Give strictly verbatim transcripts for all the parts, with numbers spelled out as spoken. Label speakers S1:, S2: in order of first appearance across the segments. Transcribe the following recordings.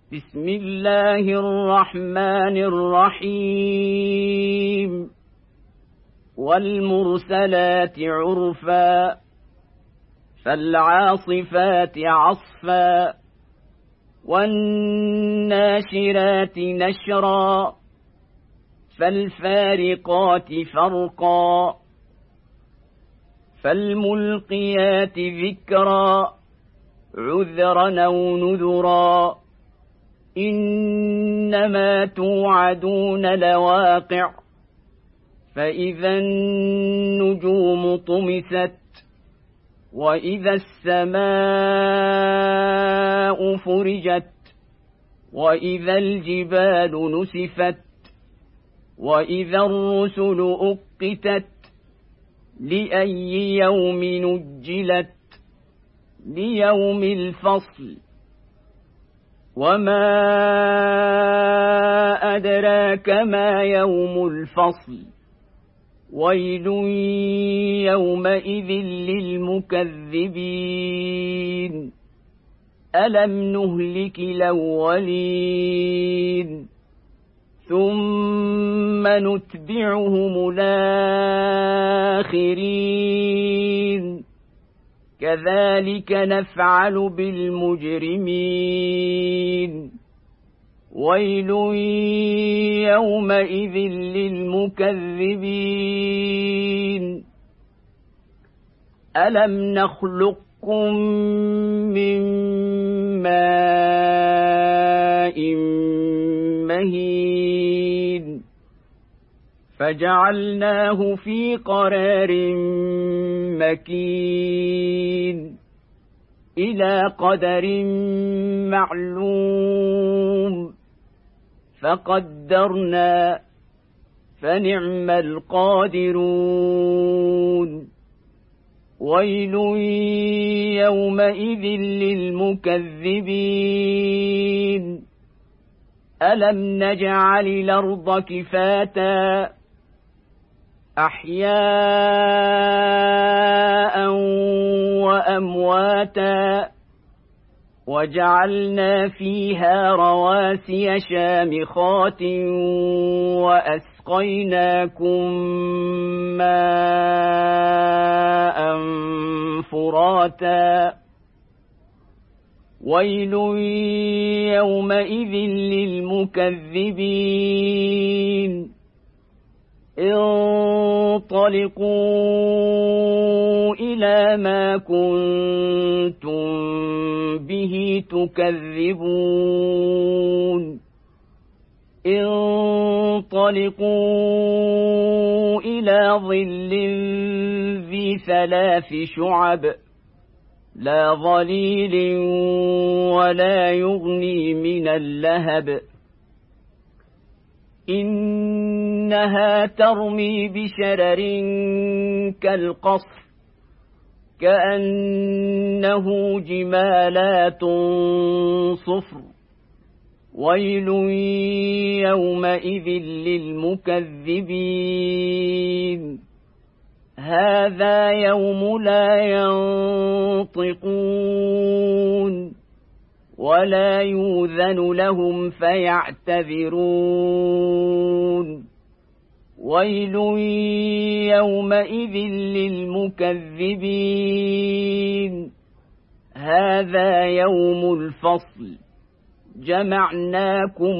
S1: بسم الله الرحمن الرحيم والمرسلات عرفا فالعاصفات عصفا والناشرات نشرا فالفارقات فرقا فالملقيات ذكرا عذرا أو نذرا إنما توعدون لواقع فإذا النجوم طمست وإذا السماء فرجت وإذا الجبال نسفت وإذا الرسل أقتت لأي يوم نجلت ليوم الفصل وما أدراك ما يوم الفصل ويل يومئذ للمكذبين ألم نهلك الأولين ثم نتبعهم الآخرين كذلك نفعل بالمجرمين ويل يومئذ للمكذبين ألم نخلقكم من ماء مهين فجعلناه في قرار مكين إلى قدر معلوم فقدرنا فنعم القادرون ويل يومئذ للمكذبين ألم نجعل الأرض كفاتا أحياء وأمواتا وجعلنا فيها رواسي شامخات وأسقيناكم ماء فراتا ويل يومئذ للمكذبين انطلقوا إلى ما كنتم به تكذبون انطلقوا إلى ظل ذي ثلاث شعب لا ظليل ولا يغني من اللهب إنها ترمي بشرر كالقصر كأنه جمالات صفر ويل يومئذ للمكذبين هذا يوم لا ينطقون ولا يؤذن لهم فيعتذرون ويل يومئذ للمكذبين هذا يوم الفصل جمعناكم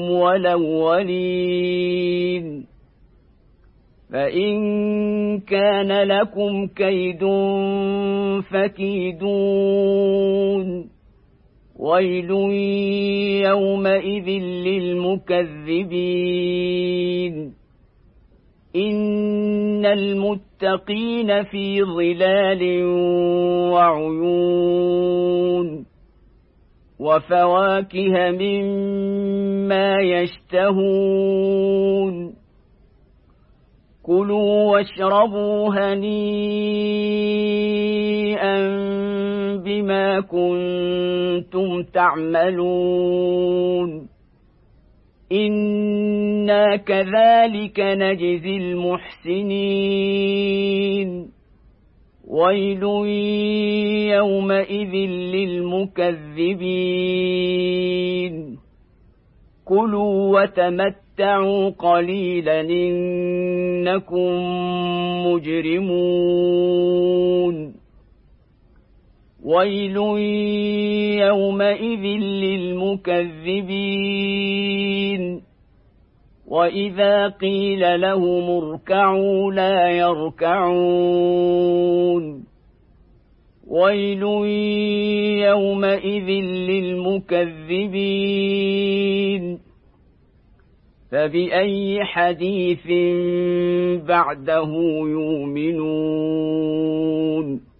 S1: والأولين فإن كان لكم كيد فكيدون ويل يومئذ للمكذبين إن المتقين في ظلال وعيون وفواكه مما يشتهون كلوا واشربوا هنيئا بما كنتم تعملون إنا كذلك نجزي المحسنين ويل يومئذ للمكذبين كلوا وتمتعوا قليلا إنكم مجرمون ويل يومئذ للمكذبين وإذا قيل لهم اركعوا لا يركعون ويل يومئذ للمكذبين فبأي حديث بعده يؤمنون